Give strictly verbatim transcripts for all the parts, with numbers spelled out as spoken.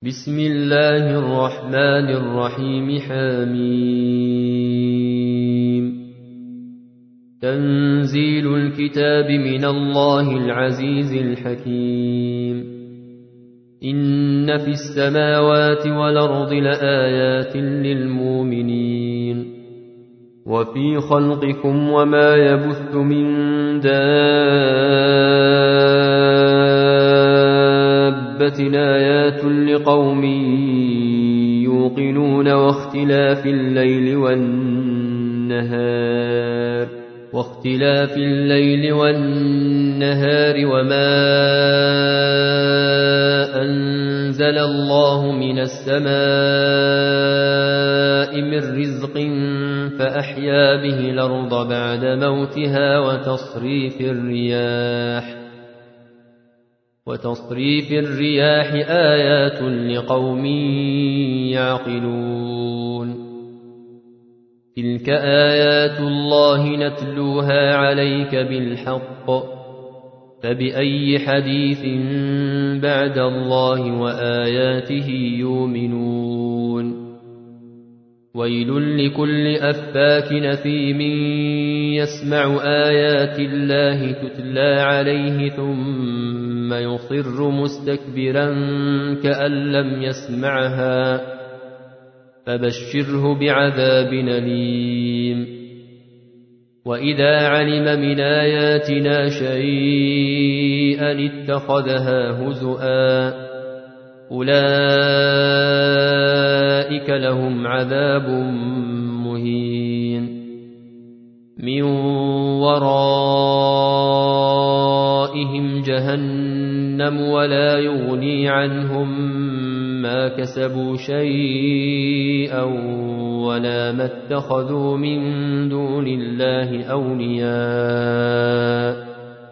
بسم الله الرحمن الرحيم. حميم. تنزيل الكتاب من الله العزيز الحكيم. إن في السماوات والأرض لآيات للمؤمنين وفي خلقكم وما يبث من دابة آيات لقوم يوقنون واختلاف الليل والنهار واختلاف الليل والنهار وما أنزل الله من السماء من رزق فأحيا به الأرض بعد موتها وتصريف الرياح وتصريف الرياح آيات لقوم يعقلون. تلك آيات الله نتلوها عليك بالحق فبأي حديث بعد الله وآياته يؤمنون. ويل لكل أفاك أثيم يسمع آيات الله تتلى عليه ثم يصر مستكبرا كأن لم يسمعها فبشره بعذاب أليم. وإذا علم من آياتنا شيئا اتخذها هزؤا أولئك لهم عذاب مهين. من ورائهم جهنم ولا يغني عنهم ما كسبوا شيئا ولا ما اتخذوا من دون الله أولياء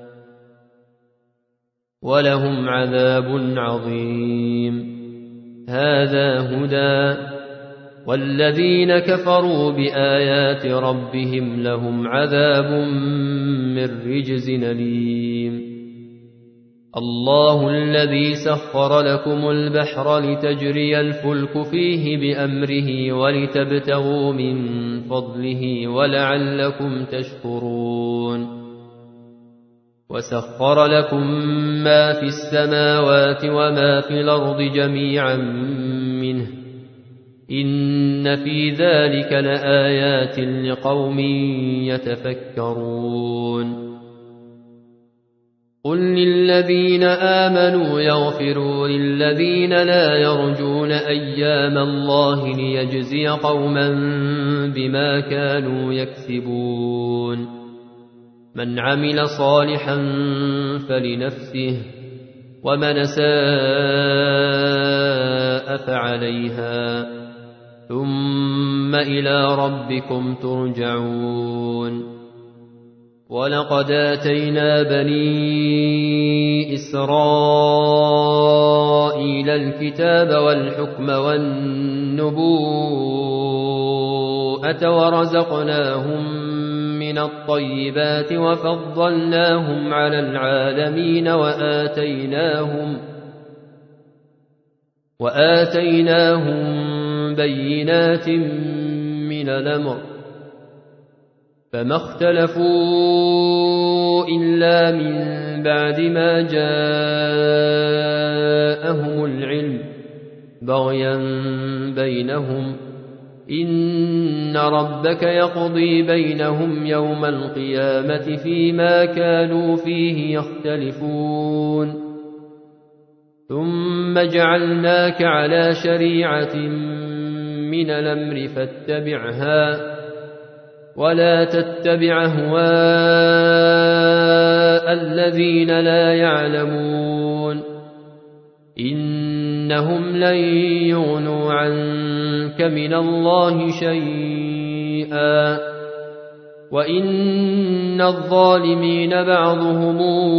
ولهم عذاب عظيم. هذا هدى والذين كفروا بآيات ربهم لهم عذاب من رجز أليم. الله الذي سخر لكم البحر لتجري الفلك فيه بأمره ولتبتغوا من فضله ولعلكم تشكرون. وسخر لكم ما في السماوات وما في الأرض جميعا منه إن في ذلك لآيات لقوم يتفكرون. قل للذين آمنوا يغفروا للذين لا يرجون أيام الله ليجزي قوما بما كانوا يكسبون. من عمل صالحا فلنفسه ومن ساء فعليها ثم إلى ربكم ترجعون. ولقد آتينا بني إسرائيل الكتاب والحكم والنبوءة ورزقناهم من الطيبات وفضلناهم على العالمين وآتيناهم وآتيناهم بينات من الأمر فما اختلفوا إلا من بعد ما جاءهم العلم بغيا بينهم إن ربك يقضي بينهم يوم القيامة فيما كانوا فيه يختلفون. ثم جعلناك على شريعة من الأمر فاتبعها ولا تتبع أهواء الذين لا يعلمون إنهم لن يغنوا عنك من الله شيئا وإن الظالمين بعضهم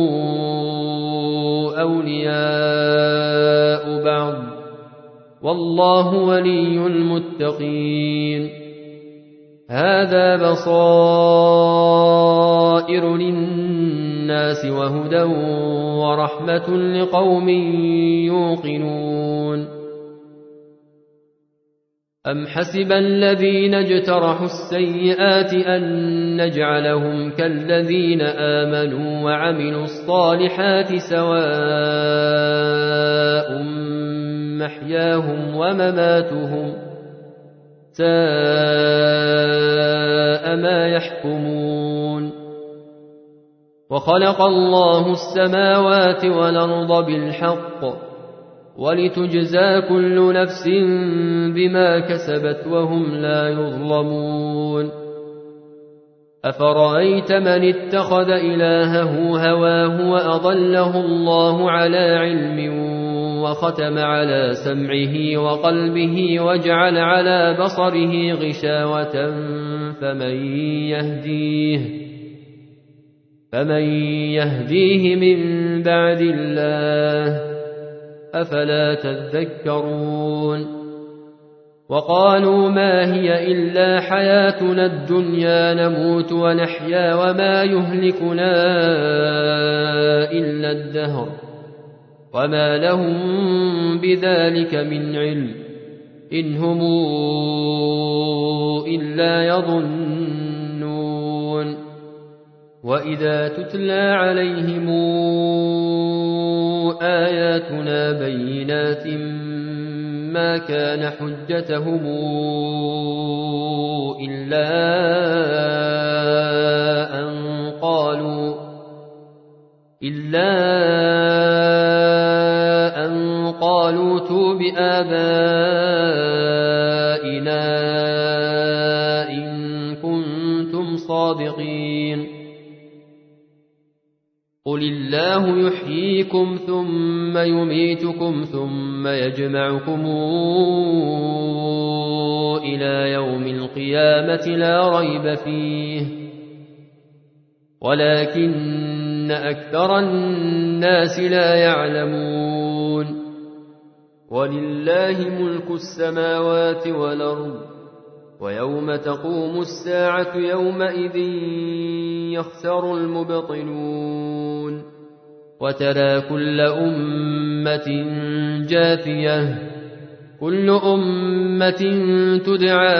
أولياء بعض والله ولي المتقين. هذا بصائر للناس وهدى ورحمة لقوم يوقنون أم حسب الذين اجترحوا السيئات أن نجعلهم كالذين آمنوا وعملوا الصالحات سواء محياهم ومماتهم ساء ما يحكمون وخلق الله السماوات والأرض بالحق ولتجزى كل نفس بما كسبت وهم لا يظلمون أفرأيت من اتخذ إلهه هواه وأضله الله على علم وختم على سمعه وقلبه وجعل على بصره غشاوة فمن يهديه فمن يهديه من بعد الله أفلا تذكرون وقالوا ما هي إلا حياتنا الدنيا نموت ونحيا وما يهلكنا إلا الدهر وما لهم بذلك من علم إن هم إلا يظنون وإذا تتلى عليهم آياتنا بينات ما كان حجتهم إلا أن قالوا إلا أن قالوا ائتوا بآبائنا إن كنتم صادقين قل الله يحييكم ثم يميتكم ثم يجمعكم إلى يوم القيامة لا ريب فيه ولكن أكثر الناس لا يعلمون ولله ملك السماوات والأرض ويوم تقوم الساعة يومئذ يخسر المبطلون وترى كل أمة جاثية كل أمة تدعى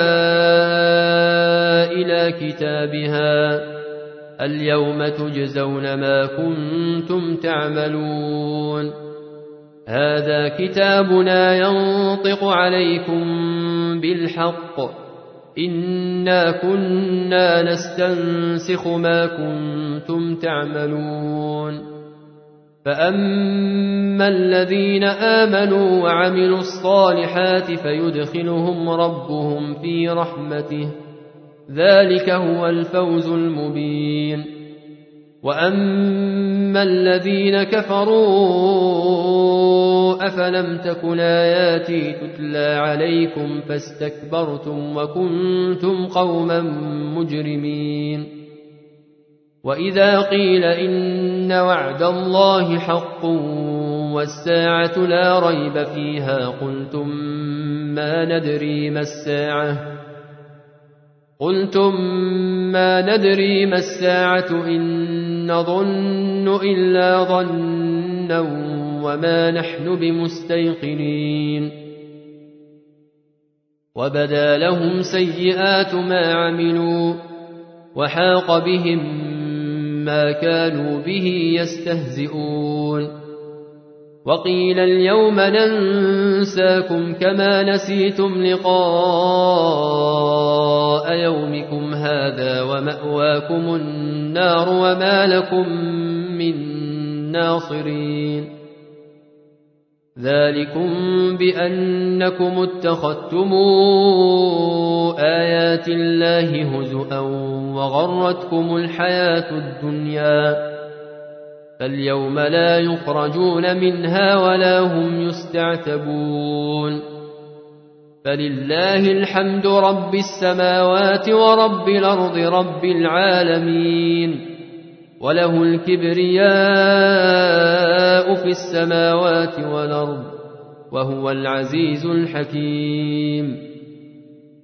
إلى كتابها اليوم تجزون ما كنتم تعملون هذا كتابنا ينطق عليكم بالحق إنا كنا نستنسخ ما كنتم تعملون فأما الذين آمنوا وعملوا الصالحات فيدخلهم ربهم في رحمته ذلك هو الفوز المبين وأما الذين كفروا أفلم تكن آياتي تتلى عليكم فاستكبرتم وكنتم قوما مجرمين وإذا قيل إن وعد الله حق والساعة لا ريب فيها قلتم ما ندري ما الساعة قلتم ما ندري ما الساعة إن نظن إلا ظنا وما نحن بمستيقنين وبدا لهم سيئات ما عملوا وحاق بهم ما كانوا به يستهزئون وقيل اليوم ننساكم كما نسيتم لقاء يومكم هذا ومأواكم النار وما لكم من ناصرين ذلكم بأنكم اتخذتم آيات الله هزؤا وغرتكم الحياة الدنيا فاليوم لا يخرجون منها ولا هم يستعتبون فلله الحمد رب السماوات ورب الأرض رب العالمين وله الكبرياء في السماوات والأرض وهو العزيز الحكيم